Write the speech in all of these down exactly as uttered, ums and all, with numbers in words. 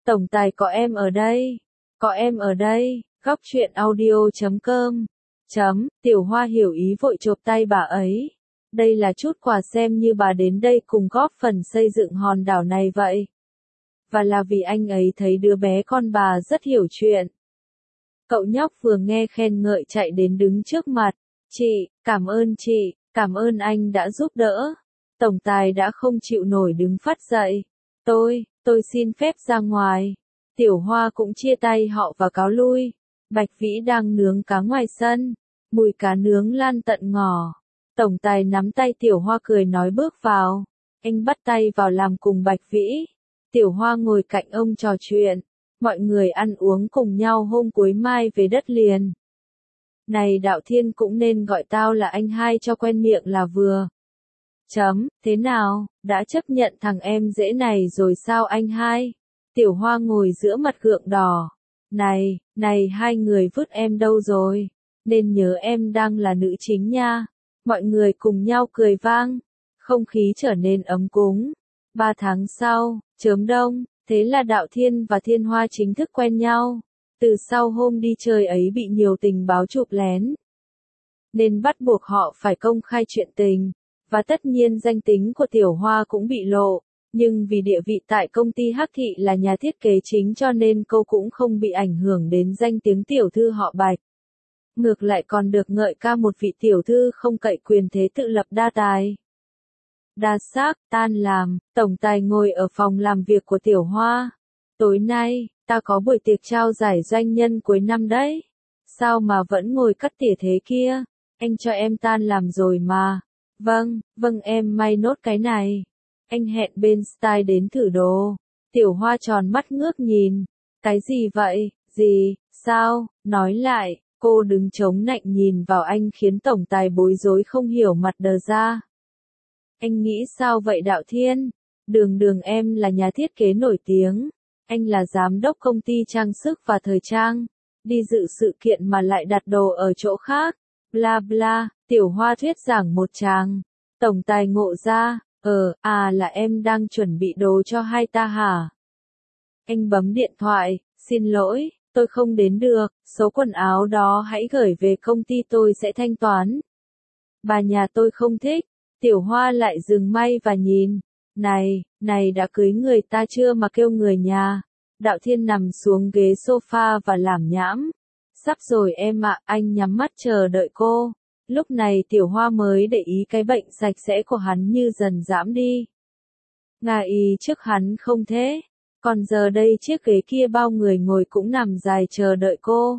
Tổng tài có em ở đây. Có em ở đây. Góc truyện audio chấm com. Chấm, Tiểu Hoa hiểu ý vội chộp tay bà ấy. Đây là chút quà xem như bà đến đây cùng góp phần xây dựng hòn đảo này vậy. Và là vì anh ấy thấy đứa bé con bà rất hiểu chuyện. Cậu nhóc vừa nghe khen ngợi chạy đến đứng trước mặt. Chị, cảm ơn chị, cảm ơn anh đã giúp đỡ. Tổng tài đã không chịu nổi đứng phắt dậy. Tôi, tôi xin phép ra ngoài. Tiểu Hoa cũng chia tay họ và cáo lui. Bạch Vĩ đang nướng cá ngoài sân. Mùi cá nướng lan tận ngõ. Tổng tài nắm tay Tiểu Hoa cười nói bước vào. Anh bắt tay vào làm cùng Bạch Vĩ. Tiểu Hoa ngồi cạnh ông trò chuyện. Mọi người ăn uống cùng nhau hôm cuối mai về đất liền. Này Đạo Thiên cũng nên gọi tao là anh hai cho quen miệng là vừa. Chấm, thế nào, đã chấp nhận thằng em dễ này rồi sao anh hai? Tiểu Hoa ngồi giữa mặt gượng đỏ. Này, này hai người vứt em đâu rồi? Nên nhớ em đang là nữ chính nha. Mọi người cùng nhau cười vang. Không khí trở nên ấm cúng. Ba tháng sau, chớm đông, thế là Đạo Thiên và Thiên Hoa chính thức quen nhau. Từ sau hôm đi chơi ấy bị nhiều tình báo chụp lén. Nên bắt buộc họ phải công khai chuyện tình. Và tất nhiên danh tính của Tiểu Hoa cũng bị lộ. Nhưng vì địa vị tại công ty Hắc Thị là nhà thiết kế chính cho nên cô cũng không bị ảnh hưởng đến danh tiếng tiểu thư họ Bạch. Ngược lại còn được ngợi ca một vị tiểu thư không cậy quyền thế tự lập đa tài. Đa sắc, tan làm, tổng tài ngồi ở phòng làm việc của Tiểu Hoa. Tối nay, ta có buổi tiệc trao giải doanh nhân cuối năm đấy. Sao mà vẫn ngồi cắt tỉa thế kia? Anh cho em tan làm rồi mà. Vâng, vâng em may nốt cái này. Anh hẹn bên style đến thử đồ. Tiểu Hoa tròn mắt ngước nhìn. Cái gì vậy? Gì? Sao? Nói lại. Cô đứng chống nạnh nhìn vào anh khiến tổng tài bối rối không hiểu mặt đờ ra. Anh nghĩ sao vậy Đạo Thiên? Đường đường em là nhà thiết kế nổi tiếng. Anh là giám đốc công ty trang sức và thời trang. Đi dự sự kiện mà lại đặt đồ ở chỗ khác. Bla bla, Tiểu Hoa thuyết giảng một tràng. Tổng tài ngộ ra, ờ, à là em đang chuẩn bị đồ cho hai ta hả? Anh bấm điện thoại, xin lỗi, tôi không đến được, số quần áo đó hãy gửi về công ty tôi sẽ thanh toán. Bà nhà tôi không thích. Tiểu Hoa lại dừng may và nhìn. Này, này đã cưới người ta chưa mà kêu người nhà. Đạo Thiên nằm xuống ghế sofa và làm nhãm. Sắp rồi em ạ, anh nhắm mắt chờ đợi cô. Lúc này Tiểu Hoa mới để ý cái bệnh sạch sẽ của hắn như dần giảm đi. Ngà y trước hắn không thế. Còn giờ đây chiếc ghế kia bao người ngồi cũng nằm dài chờ đợi cô.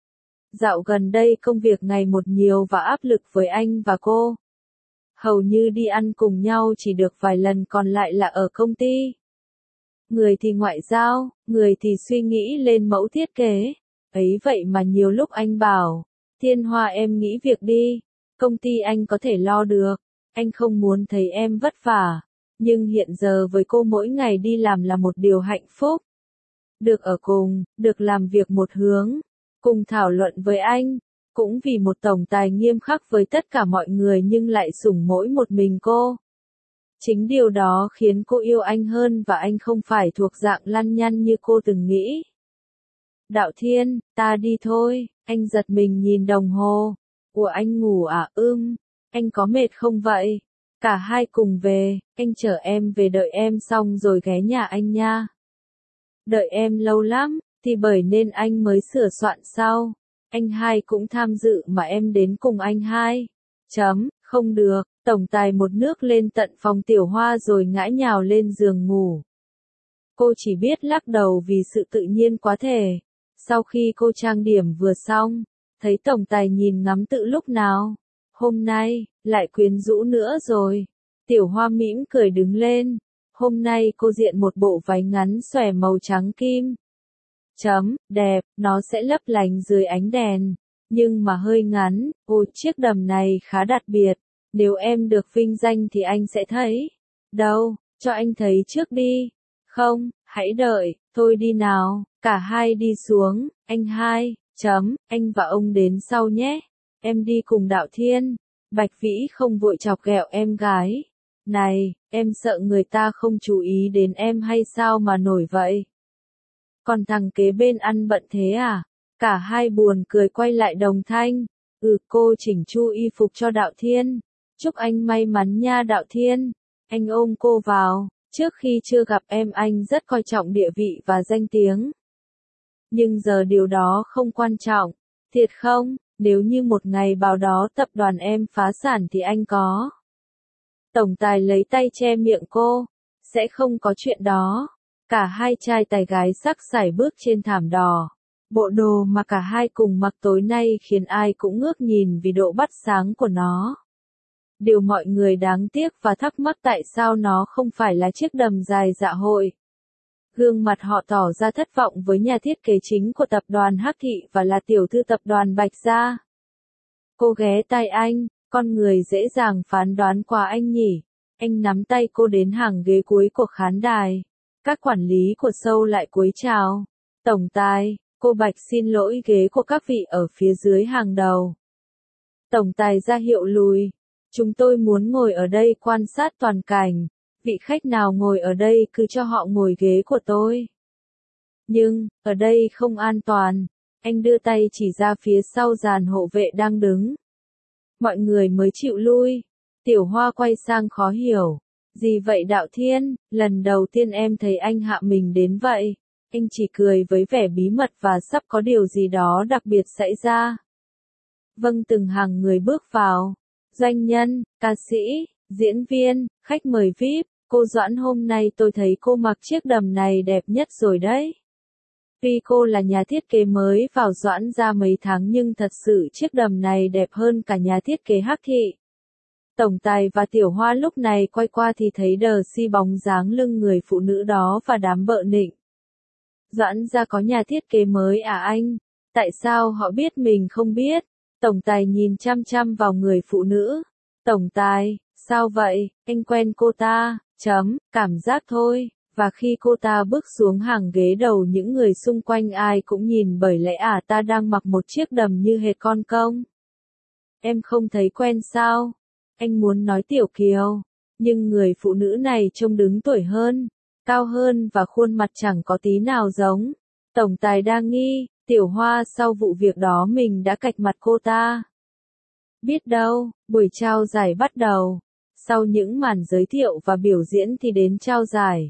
Dạo gần đây công việc ngày một nhiều và áp lực với anh và cô. Hầu như đi ăn cùng nhau chỉ được vài lần còn lại là ở công ty. Người thì ngoại giao, người thì suy nghĩ lên mẫu thiết kế. Ấy vậy mà nhiều lúc anh bảo, Thiên Hoa em nghĩ việc đi, công ty anh có thể lo được, anh không muốn thấy em vất vả, nhưng hiện giờ với cô mỗi ngày đi làm là một điều hạnh phúc. Được ở cùng, được làm việc một hướng, cùng thảo luận với anh, cũng vì một tổng tài nghiêm khắc với tất cả mọi người nhưng lại sủng mỗi một mình cô. Chính điều đó khiến cô yêu anh hơn và anh không phải thuộc dạng lăng nhăng như cô từng nghĩ. Đạo Thiên, ta đi thôi, anh giật mình nhìn đồng hồ. Ủa anh ngủ à? Ưm, anh có mệt không vậy? Cả hai cùng về, anh chở em về đợi em xong rồi ghé nhà anh nha. Đợi em lâu lắm, thì bởi nên anh mới sửa soạn sau. Anh hai cũng tham dự mà em đến cùng anh hai. Chấm, không được, tổng tài một nước lên tận phòng Tiểu Hoa rồi ngã nhào lên giường ngủ. Cô chỉ biết lắc đầu vì sự tự nhiên quá thể. Sau khi cô trang điểm vừa xong, thấy tổng tài nhìn ngắm tự lúc nào. Hôm nay, lại quyến rũ nữa rồi. Tiểu Hoa mỉm cười đứng lên. Hôm nay cô diện một bộ váy ngắn xòe màu trắng kim. Chấm, đẹp, nó sẽ lấp lánh dưới ánh đèn. Nhưng mà hơi ngắn, ôi chiếc đầm này khá đặc biệt. Nếu em được vinh danh thì anh sẽ thấy. Đâu, cho anh thấy trước đi. Không, hãy đợi, thôi đi nào. Cả hai đi xuống, anh hai, chấm, anh và ông đến sau nhé. Em đi cùng Đạo Thiên. Bạch Vĩ không vội chọc ghẹo em gái. Này, em sợ người ta không chú ý đến em hay sao mà nổi vậy? Còn thằng kế bên ăn bận thế à? Cả hai buồn cười quay lại đồng thanh. Ừ, cô chỉnh chu y phục cho Đạo Thiên. Chúc anh may mắn nha Đạo Thiên. Anh ôm cô vào. Trước khi chưa gặp em anh rất coi trọng địa vị và danh tiếng. Nhưng giờ điều đó không quan trọng. Thiệt không? Nếu như một ngày nào đó tập đoàn em phá sản thì anh có. Tổng tài lấy tay che miệng cô. Sẽ không có chuyện đó. Cả hai trai tài gái sắc sải bước trên thảm đỏ. Bộ đồ mà cả hai cùng mặc tối nay khiến ai cũng ngước nhìn vì độ bắt sáng của nó. Điều mọi người đáng tiếc và thắc mắc tại sao nó không phải là chiếc đầm dài dạ hội. Gương mặt họ tỏ ra thất vọng với nhà thiết kế chính của tập đoàn Hắc Thị và là tiểu thư tập đoàn Bạch Gia. Cô ghé tai anh, con người dễ dàng phán đoán qua anh nhỉ. Anh nắm tay cô đến hàng ghế cuối của khán đài. Các quản lý của show lại cúi chào. Tổng tài, cô Bạch xin lỗi ghế của các vị ở phía dưới hàng đầu. Tổng tài ra hiệu lùi. Chúng tôi muốn ngồi ở đây quan sát toàn cảnh. Vị khách nào ngồi ở đây cứ cho họ ngồi ghế của tôi. Nhưng, ở đây không an toàn. Anh đưa tay chỉ ra phía sau dàn hộ vệ đang đứng. Mọi người mới chịu lui. Tiểu Hoa quay sang khó hiểu. Gì vậy Đạo Thiên, lần đầu tiên em thấy anh hạ mình đến vậy. Anh chỉ cười với vẻ bí mật và sắp có điều gì đó đặc biệt xảy ra. Vâng, từng hàng người bước vào. Doanh nhân, ca sĩ, diễn viên, khách mời vi ai pi, cô Doãn hôm nay tôi thấy cô mặc chiếc đầm này đẹp nhất rồi đấy. Tuy cô là nhà thiết kế mới vào Doãn ra mấy tháng nhưng thật sự chiếc đầm này đẹp hơn cả nhà thiết kế Hắc Thị. Tổng tài và Tiểu Hoa lúc này quay qua thì thấy đờ si bóng dáng lưng người phụ nữ đó và đám bợ nịnh. Doãn ra có nhà thiết kế mới à anh? Tại sao họ biết mình không biết? Tổng tài nhìn chăm chăm vào người phụ nữ. Tổng tài, sao vậy? Anh quen cô ta, chấm, cảm giác thôi. Và khi cô ta bước xuống hàng ghế đầu những người xung quanh ai cũng nhìn bởi lẽ à ta đang mặc một chiếc đầm như hệt con công. Em không thấy quen sao? Anh muốn nói Tiểu Kiều. Nhưng người phụ nữ này trông đứng tuổi hơn, cao hơn và khuôn mặt chẳng có tí nào giống. Tổng tài đang nghi, Tiểu Hoa sau vụ việc đó mình đã cạch mặt cô ta. Biết đâu, buổi trao giải bắt đầu. Sau những màn giới thiệu và biểu diễn thì đến trao giải.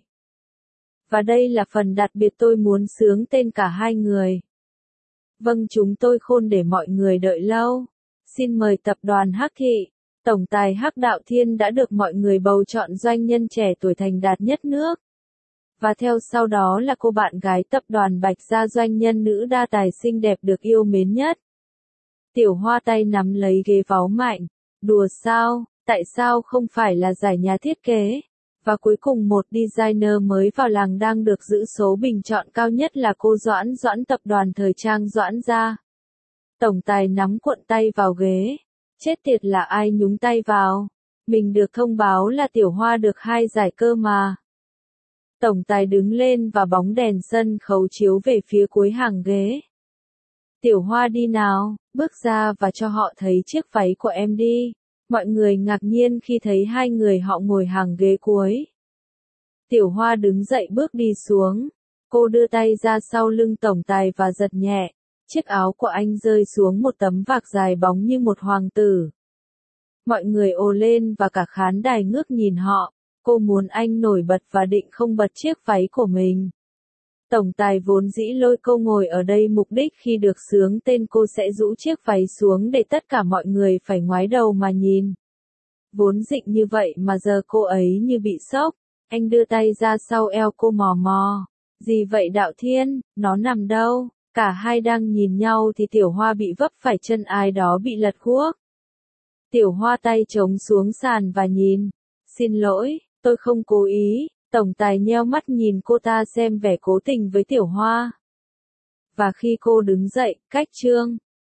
Và đây là phần đặc biệt tôi muốn xướng tên cả hai người. Vâng, chúng tôi khôn để mọi người đợi lâu. Xin mời tập đoàn Hắc Thị. Tổng tài Hắc Đạo Thiên đã được mọi người bầu chọn doanh nhân trẻ tuổi thành đạt nhất nước. Và theo sau đó là cô bạn gái tập đoàn Bạch Gia, doanh nhân nữ đa tài xinh đẹp được yêu mến nhất. Tiểu Hoa tay nắm lấy ghế váu mạnh. Đùa sao, tại sao không phải là giải nhà thiết kế? Và cuối cùng một designer mới vào làng đang được giữ số bình chọn cao nhất là cô Doãn Doãn tập đoàn thời trang Doãn Gia. Tổng tài nắm cuộn tay vào ghế. Chết tiệt, là ai nhúng tay vào? Mình được thông báo là Tiểu Hoa được hai giải cơ mà. Tổng tài đứng lên và bóng đèn sân khấu chiếu về phía cuối hàng ghế. Tiểu Hoa đi nào, bước ra và cho họ thấy chiếc váy của em đi. Mọi người ngạc nhiên khi thấy hai người họ ngồi hàng ghế cuối. Tiểu Hoa đứng dậy bước đi xuống. Cô đưa tay ra sau lưng tổng tài và giật nhẹ. Chiếc áo của anh rơi xuống một tấm vạc dài bóng như một hoàng tử. Mọi người ồ lên và cả khán đài ngước nhìn họ. Cô muốn anh nổi bật và định không bật chiếc váy của mình. Tổng tài vốn dĩ lôi cô ngồi ở đây mục đích khi được xướng tên cô sẽ rũ chiếc váy xuống để tất cả mọi người phải ngoái đầu mà nhìn. Vốn định như vậy mà giờ cô ấy như bị sốc. Anh đưa tay ra sau eo cô mò mò. Gì vậy Đạo Thiên, nó nằm đâu? Cả hai đang nhìn nhau thì Tiểu Hoa bị vấp phải chân ai đó bị lật guốc. Tiểu Hoa tay chống xuống sàn và nhìn. Xin lỗi, tôi không cố ý. Tổng tài nheo mắt nhìn cô ta xem vẻ cố tình với Tiểu Hoa. Và khi cô đứng dậy, cách chương